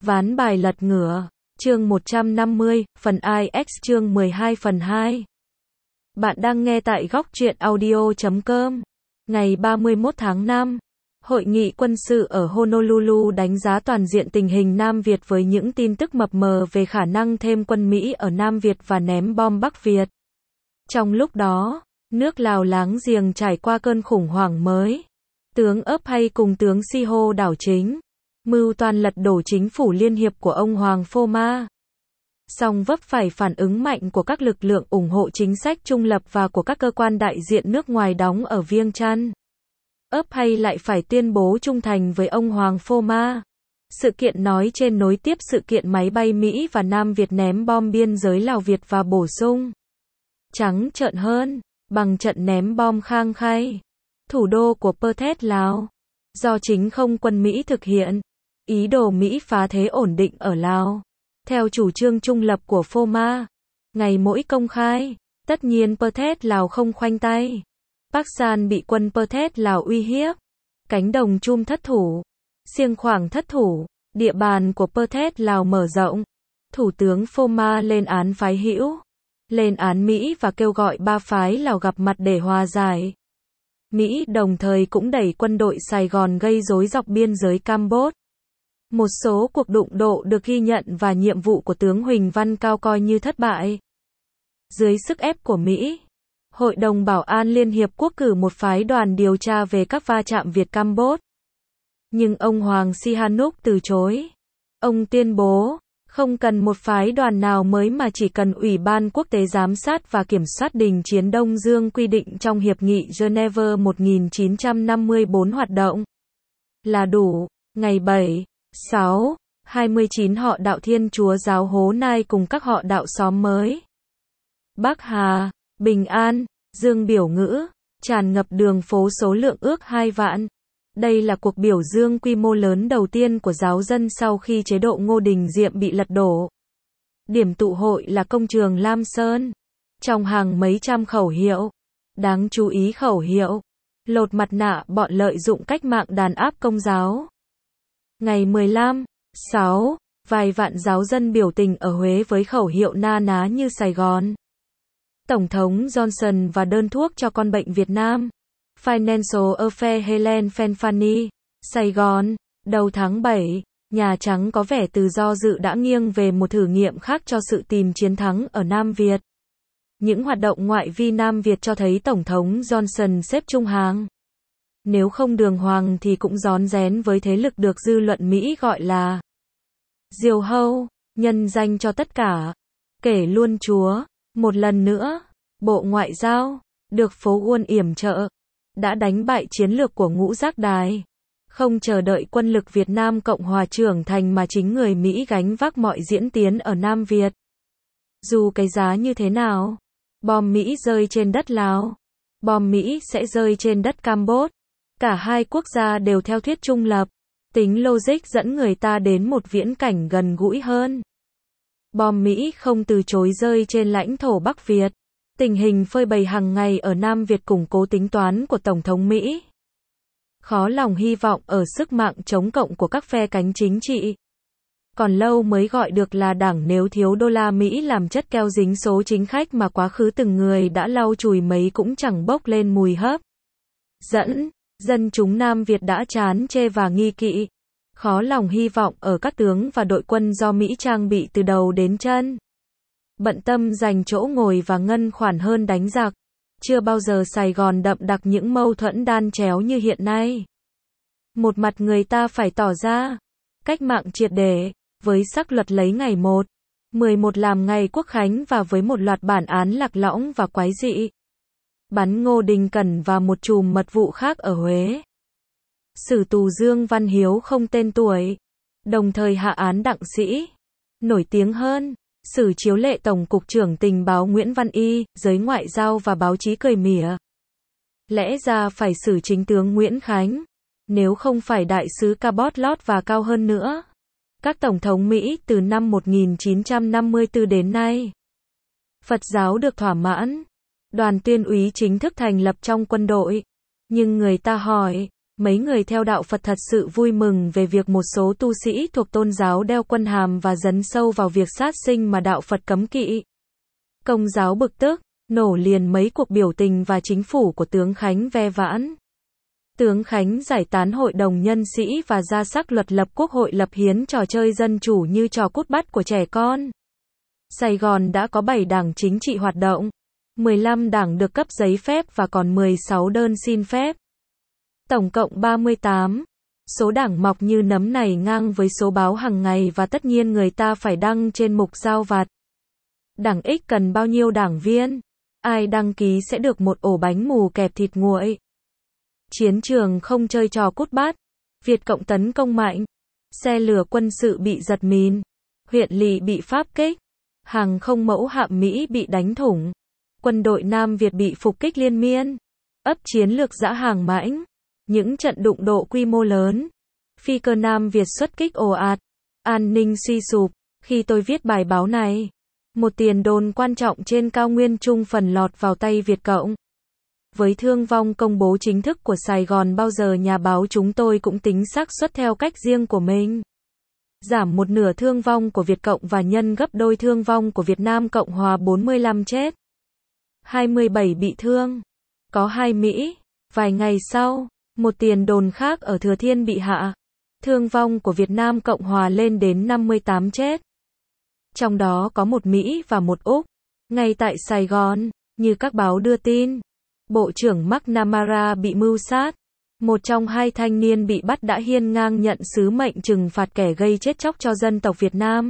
Ván bài lật ngửa, chương 150, phần IX chương 12 phần 2. Bạn đang nghe tại góc truyện audio.com. Ngày 31 tháng 5, Hội nghị quân sự ở Honolulu đánh giá toàn diện tình hình Nam Việt với những tin tức mập mờ về khả năng thêm quân Mỹ ở Nam Việt và ném bom Bắc Việt. Trong lúc đó, nước Lào láng giềng trải qua cơn khủng hoảng mới. Tướng ấp hay cùng tướng Siho đảo chính, mưu toan lật đổ chính phủ liên hiệp của ông Hoàng Phô Ma. Song vấp phải phản ứng mạnh của các lực lượng ủng hộ chính sách trung lập và của các cơ quan đại diện nước ngoài đóng ở Viêng Chăn. ấp hay lại phải tuyên bố trung thành với ông Hoàng Phô Ma. Sự kiện nói trên nối tiếp sự kiện máy bay Mỹ và Nam Việt ném bom biên giới Lào Việt và bổ sung. Trắng trợn hơn, bằng trận ném bom Khang Khay, thủ đô của Perth, Lào. Do chính không quân Mỹ thực hiện. Ý đồ Mỹ phá thế ổn định ở Lào. Theo chủ trương trung lập của Phô Ma. Ngày mỗi công khai. Tất nhiên Perth Lào không khoanh tay. Park San bị quân Perth Lào uy hiếp. Cánh đồng Chum thất thủ. Siêng Khoảng thất thủ. Địa bàn của Perth Lào mở rộng. Thủ tướng Phô Ma lên án phái hữu. Lên án Mỹ và kêu gọi ba phái Lào gặp mặt để hòa giải. Mỹ đồng thời cũng đẩy quân đội Sài Gòn gây rối dọc biên giới Campuchia. Một số cuộc đụng độ được ghi nhận và nhiệm vụ của tướng Huỳnh Văn Cao coi như thất bại. Dưới sức ép của Mỹ, Hội đồng Bảo an Liên Hiệp Quốc cử một phái đoàn điều tra về các va chạm Việt-Campuchia. Nhưng ông Hoàng Sihanouk từ chối. Ông tuyên bố, không cần một phái đoàn nào mới mà chỉ cần Ủy ban Quốc tế Giám sát và Kiểm soát Đình chiến Đông Dương quy định trong Hiệp nghị Geneva 1954 hoạt động là đủ. Ngày 7, 6, 29 họ đạo Thiên Chúa giáo Hố Nai cùng các họ đạo xóm mới Bắc Hà, Bình An, Dương biểu ngữ, tràn ngập đường phố số lượng ước 2 vạn. Đây là cuộc biểu dương quy mô lớn đầu tiên của giáo dân sau khi chế độ Ngô Đình Diệm bị lật đổ. Điểm tụ hội là công trường Lam Sơn. Trong hàng mấy trăm khẩu hiệu. Đáng chú ý khẩu hiệu. Lột mặt nạ bọn lợi dụng cách mạng đàn áp Công giáo. Ngày 15, 6, vài vạn giáo dân biểu tình ở Huế với khẩu hiệu na ná như Sài Gòn. Tổng thống Johnson và đơn thuốc cho con bệnh Việt Nam. Financial Affair Helen Fanfani, Sài Gòn, đầu tháng 7, Nhà Trắng có vẻ từ do dự đã nghiêng về một thử nghiệm khác cho sự tìm chiến thắng ở Nam Việt. Những hoạt động ngoại vi Nam Việt cho thấy Tổng thống Johnson xếp trung hàng. Nếu không đường hoàng thì cũng rón rén với thế lực được dư luận Mỹ gọi là diều hâu, nhân danh cho tất cả. Kể luôn Chúa, một lần nữa, Bộ Ngoại giao, được phố Uôn yểm trợ, đã đánh bại chiến lược của Ngũ Giác Đài. Không chờ đợi quân lực Việt Nam Cộng Hòa trưởng thành mà chính người Mỹ gánh vác mọi diễn tiến ở Nam Việt. Dù cái giá như thế nào, bom Mỹ rơi trên đất Lào, bom Mỹ sẽ rơi trên đất Campuchia. Cả hai quốc gia đều theo thuyết trung lập, tính logic dẫn người ta đến một viễn cảnh gần gũi hơn. Bom Mỹ không từ chối rơi trên lãnh thổ Bắc Việt. Tình hình phơi bày hàng ngày ở Nam Việt củng cố tính toán của Tổng thống Mỹ. Khó lòng hy vọng ở sức mạnh chống cộng của các phe cánh chính trị. Còn lâu mới gọi được là đảng nếu thiếu đô la Mỹ làm chất keo dính số chính khách mà quá khứ từng người đã lau chùi mấy cũng chẳng bốc lên mùi hấp dẫn. Dân chúng Nam Việt đã chán chê và nghi kỵ. Khó lòng hy vọng ở các tướng và đội quân do Mỹ trang bị từ đầu đến chân. Bận tâm dành chỗ ngồi và ngân khoản hơn đánh giặc. Chưa bao giờ Sài Gòn đậm đặc những mâu thuẫn đan chéo như hiện nay. Một mặt người ta phải tỏ ra cách mạng triệt để, với sắc luật lấy ngày 1/11 làm ngày Quốc khánh và với một loạt bản án lạc lõng và quái dị. Bắn Ngô Đình Cẩn và một chùm mật vụ khác ở Huế. Xử tù Dương Văn Hiếu không tên tuổi. Đồng thời hạ án đặng sĩ. Nổi tiếng hơn, xử chiếu lệ Tổng cục trưởng Tình báo Nguyễn Văn Y, giới ngoại giao và báo chí cười mỉa. Lẽ ra phải xử chính tướng Nguyễn Khánh. Nếu không phải đại sứ Cabot Lót và cao hơn nữa. Các tổng thống Mỹ từ năm 1954 đến nay. Phật giáo được thỏa mãn. Đoàn tuyên úy chính thức thành lập trong quân đội. Nhưng người ta hỏi, Mấy người theo đạo Phật thật sự vui mừng về việc một số tu sĩ thuộc tôn giáo đeo quân hàm và dấn sâu vào việc sát sinh mà đạo Phật cấm kỵ. Công giáo bực tức, nổ liền mấy cuộc biểu tình và chính phủ của tướng Khánh ve vãn. Tướng Khánh giải tán hội đồng nhân sĩ và ra sắc luật lập quốc hội lập hiến trò chơi dân chủ như trò cút bắt của trẻ con. Sài Gòn đã có 7 đảng chính trị hoạt động, 15 đảng được cấp giấy phép và còn 16 đơn xin phép. Tổng cộng 38. Số đảng mọc như nấm này ngang với số báo hàng ngày và tất nhiên người ta phải đăng trên mục giao vặt. Đảng X cần bao nhiêu đảng viên? Ai đăng ký sẽ được một ổ bánh mù kẹp thịt nguội. Chiến trường không chơi trò cút bắt. Việt Cộng tấn công mạnh. Xe lửa quân sự bị giật mìn. Huyện lỵ bị Pháp kích. Hàng không mẫu hạm Mỹ bị đánh thủng. Quân đội Nam Việt bị phục kích liên miên. Ấp chiến lược dã hàng mãnh. Những trận đụng độ quy mô lớn. Phi cơ Nam Việt xuất kích ồ ạt. An ninh suy sụp. Khi tôi viết bài báo này, một tiền đồn quan trọng trên cao nguyên Trung phần lọt vào tay Việt Cộng. Với thương vong công bố chính thức của Sài Gòn bao giờ nhà báo chúng tôi cũng tính xác suất theo cách riêng của mình. Giảm một nửa thương vong của Việt Cộng và nhân gấp đôi thương vong của Việt Nam Cộng Hòa 45 chết. 27 bị thương. Có 2 Mỹ. Vài ngày sau, một tiền đồn khác ở Thừa Thiên bị hạ. Thương vong của Việt Nam Cộng Hòa lên đến 58 chết. Trong đó có một Mỹ và một Úc. Ngay tại Sài Gòn, như các báo đưa tin, Bộ trưởng McNamara bị mưu sát. Một trong 2 thanh niên bị bắt đã hiên ngang nhận sứ mệnh trừng phạt kẻ gây chết chóc cho dân tộc Việt Nam.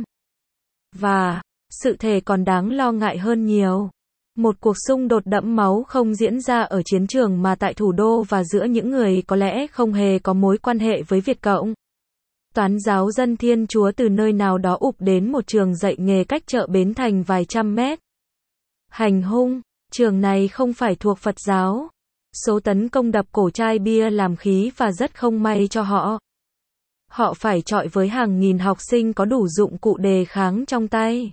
Và, sự thể còn đáng lo ngại hơn nhiều. Một cuộc xung đột đẫm máu không diễn ra ở chiến trường mà tại thủ đô và giữa những người có lẽ không hề có mối quan hệ với Việt Cộng. Toán giáo dân Thiên Chúa từ nơi nào đó ụp đến một trường dạy nghề cách chợ Bến Thành vài trăm mét. Hành hung, trường này không phải thuộc Phật giáo. Số tấn công đập cổ chai bia làm khí và rất không may cho họ. Họ phải chọi với hàng nghìn học sinh có đủ dụng cụ đề kháng trong tay.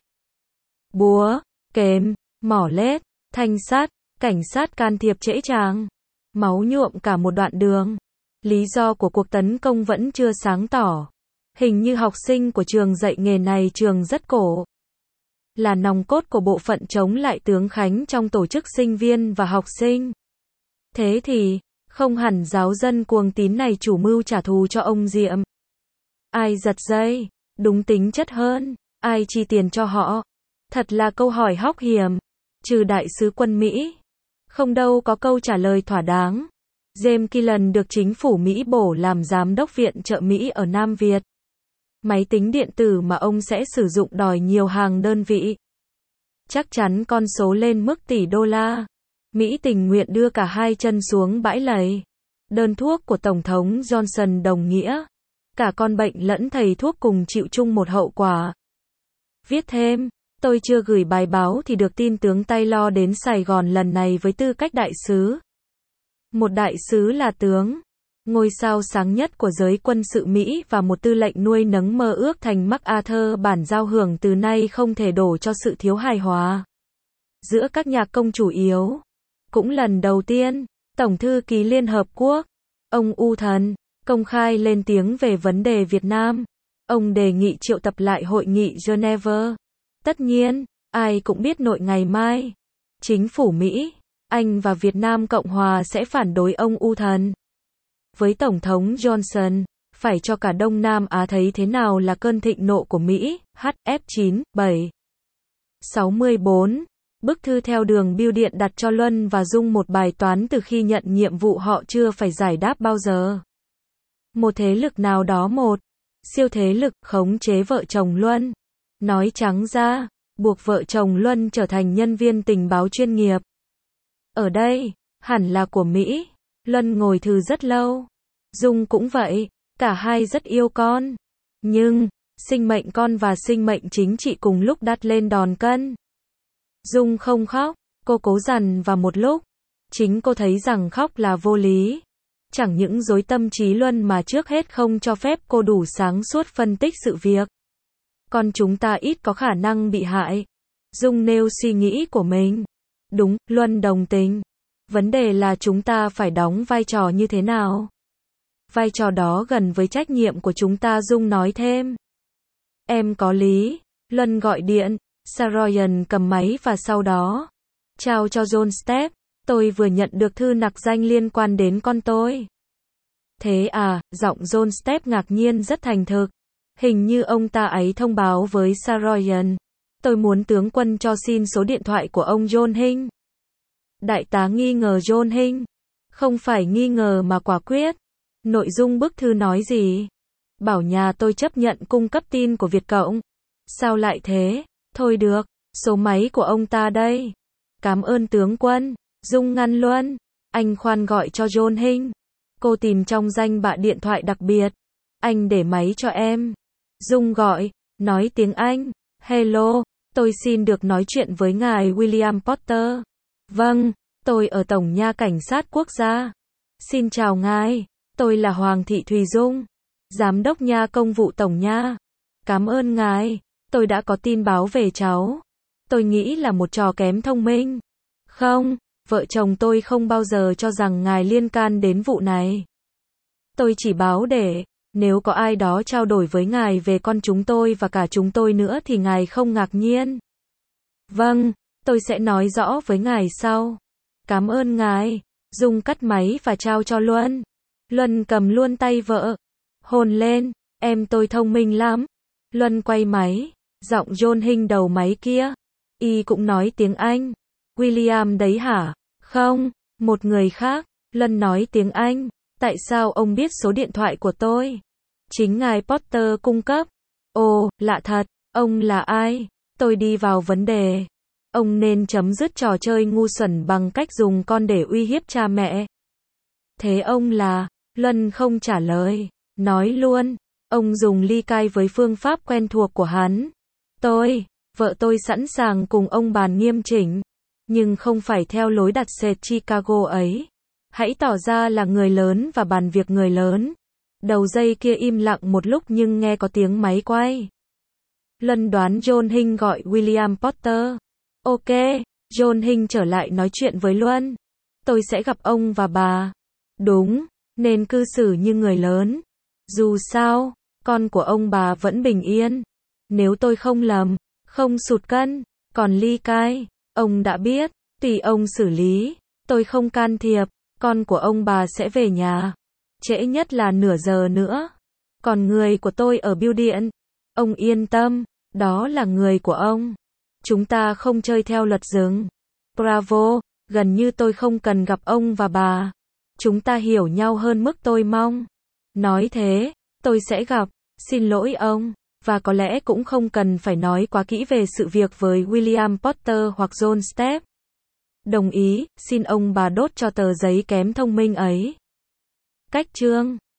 Búa, kềm, mỏ lết, thanh sắt, cảnh sát can thiệp trễ tràng. Máu nhuộm cả một đoạn đường. Lý do của cuộc tấn công vẫn chưa sáng tỏ. Hình như học sinh của trường dạy nghề này trường rất cổ. Là nòng cốt của bộ phận chống lại tướng Khánh trong tổ chức sinh viên và học sinh. Thế thì, không hẳn giáo dân cuồng tín này chủ mưu trả thù cho ông Diệm. Ai giật dây? Đúng tính chất hơn, ai chi tiền cho họ? Thật là câu hỏi hóc hiểm. Trừ đại sứ quân Mỹ. Không đâu có câu trả lời thỏa đáng. James Killen được chính phủ Mỹ bổ làm giám đốc viện trợ Mỹ ở Nam Việt. Máy tính điện tử mà ông sẽ sử dụng đòi nhiều hàng đơn vị. Chắc chắn con số lên mức tỷ đô la. Mỹ tình nguyện đưa cả 2 chân xuống bãi lầy. Đơn thuốc của Tổng thống Johnson đồng nghĩa. Cả con bệnh lẫn thầy thuốc cùng chịu chung một hậu quả. Viết thêm, tôi chưa gửi bài báo thì được tin tướng Taylor đến Sài Gòn lần này với tư cách đại sứ. Một đại sứ là tướng, ngôi sao sáng nhất của giới quân sự Mỹ và một tư lệnh nuôi nấng mơ ước thành MacArthur bản giao hưởng từ nay không thể đổ cho sự thiếu hài hòa giữa các nhạc công chủ yếu. Cũng lần đầu tiên, Tổng thư ký Liên Hợp Quốc, ông U Thần, công khai lên tiếng về vấn đề Việt Nam. Ông đề nghị triệu tập lại hội nghị Geneva. Tất nhiên, ai cũng biết nội ngày mai, chính phủ Mỹ, Anh và Việt Nam Cộng Hòa sẽ phản đối ông U Thần. Với Tổng thống Johnson, phải cho cả Đông Nam Á thấy thế nào là cơn thịnh nộ của Mỹ. HF 9, 7. 64. Bức thư theo đường bưu điện đặt cho Luân và Dung một bài toán từ khi nhận nhiệm vụ họ chưa phải giải đáp bao giờ. Một thế lực nào đó siêu thế lực khống chế vợ chồng Luân. Nói trắng ra, buộc vợ chồng Luân trở thành nhân viên tình báo chuyên nghiệp. Ở đây, hẳn là của Mỹ. Luân ngồi thư rất lâu. Dung cũng vậy, cả hai rất yêu con. Nhưng, sinh mệnh con và sinh mệnh chính trị cùng lúc đặt lên đòn cân. Dung không khóc, cô cố dằn và một lúc, chính cô thấy rằng khóc là vô lý. Chẳng những dối tâm trí Luân mà trước hết không cho phép cô đủ sáng suốt phân tích sự việc. Con chúng ta ít có khả năng bị hại. Dung nêu suy nghĩ của mình. Đúng, Luân đồng tình. Vấn đề là chúng ta phải đóng vai trò như thế nào? Vai trò đó gần với trách nhiệm của chúng ta, Dung nói thêm. Em có lý. Luân gọi điện. Saroyan cầm máy và sau đó chào cho John Step. Tôi vừa nhận được thư nặc danh liên quan đến con tôi. Thế à, giọng John Step ngạc nhiên rất thành thực. Hình như ông ta ấy thông báo với Saroyan. Tôi muốn tướng quân cho xin số điện thoại của ông John Hinh. Đại tá nghi ngờ John Hinh. Không phải nghi ngờ mà quả quyết. Nội dung bức thư nói gì? Bảo nhà tôi chấp nhận cung cấp tin của Việt Cộng. Sao lại thế? Thôi được, số máy của ông ta đây. Cảm ơn tướng quân. Dung ngăn Luân. Anh khoan gọi cho John Hinh. Cô tìm trong danh bạ điện thoại đặc biệt. Anh để máy cho em. Dung gọi, nói tiếng Anh. Hello, tôi xin được nói chuyện với ngài William Potter. Vâng, tôi ở Tổng nha Cảnh sát Quốc gia. Xin chào ngài, tôi là Hoàng Thị Thùy Dung, Giám đốc nha Công vụ Tổng nha. Cảm ơn ngài, tôi đã có tin báo về cháu. Tôi nghĩ là một trò kém thông minh. Không, vợ chồng tôi không bao giờ cho rằng ngài liên can đến vụ này. Tôi chỉ báo để, nếu có ai đó trao đổi với ngài về con chúng tôi và cả chúng tôi nữa thì ngài không ngạc nhiên. Vâng, tôi sẽ nói rõ với ngài sau. Cảm ơn ngài. Dung cắt máy và trao cho Luân. Luân cầm luôn tay vợ. Hôn lên, em tôi thông minh lắm. Luân quay máy. Giọng John Hinh đầu máy kia. Y cũng nói tiếng Anh. William đấy hả? Không, một người khác. Luân nói tiếng Anh. Tại sao ông biết số điện thoại của tôi? Chính ngài Potter cung cấp. Ồ, lạ thật. Ông là ai? Tôi đi vào vấn đề. Ông nên chấm dứt trò chơi ngu xuẩn bằng cách dùng con để uy hiếp cha mẹ. Thế ông là? Luân không trả lời. Nói luôn. Ông dùng ly cai với phương pháp quen thuộc của hắn. Vợ tôi sẵn sàng cùng ông bàn nghiêm chỉnh. Nhưng không phải theo lối đặt sệt Chicago ấy. Hãy tỏ ra là người lớn và bàn việc người lớn. Đầu dây kia im lặng một lúc nhưng nghe có tiếng máy quay. Luân đoán John Hinh gọi William Potter. Ok, John Hinh trở lại nói chuyện với Luân. Tôi sẽ gặp ông và bà. Đúng, nên cư xử như người lớn. Dù sao, con của ông bà vẫn bình yên. Nếu tôi không lầm, không sụt cân. Còn ly cai, ông đã biết, tùy ông xử lý. Tôi không can thiệp, con của ông bà sẽ về nhà. Trễ nhất là nửa giờ nữa. Còn người của tôi ở bưu điện. Ông yên tâm, đó là người của ông. Chúng ta không chơi theo luật rừng. Bravo, gần như tôi không cần gặp ông và bà. Chúng ta hiểu nhau hơn mức tôi mong. Nói thế, tôi sẽ gặp. Xin lỗi ông. Và có lẽ cũng không cần phải nói quá kỹ về sự việc với William Potter hoặc John Step. Đồng ý, xin ông bà đốt cho tờ giấy kém thông minh ấy. Cách chương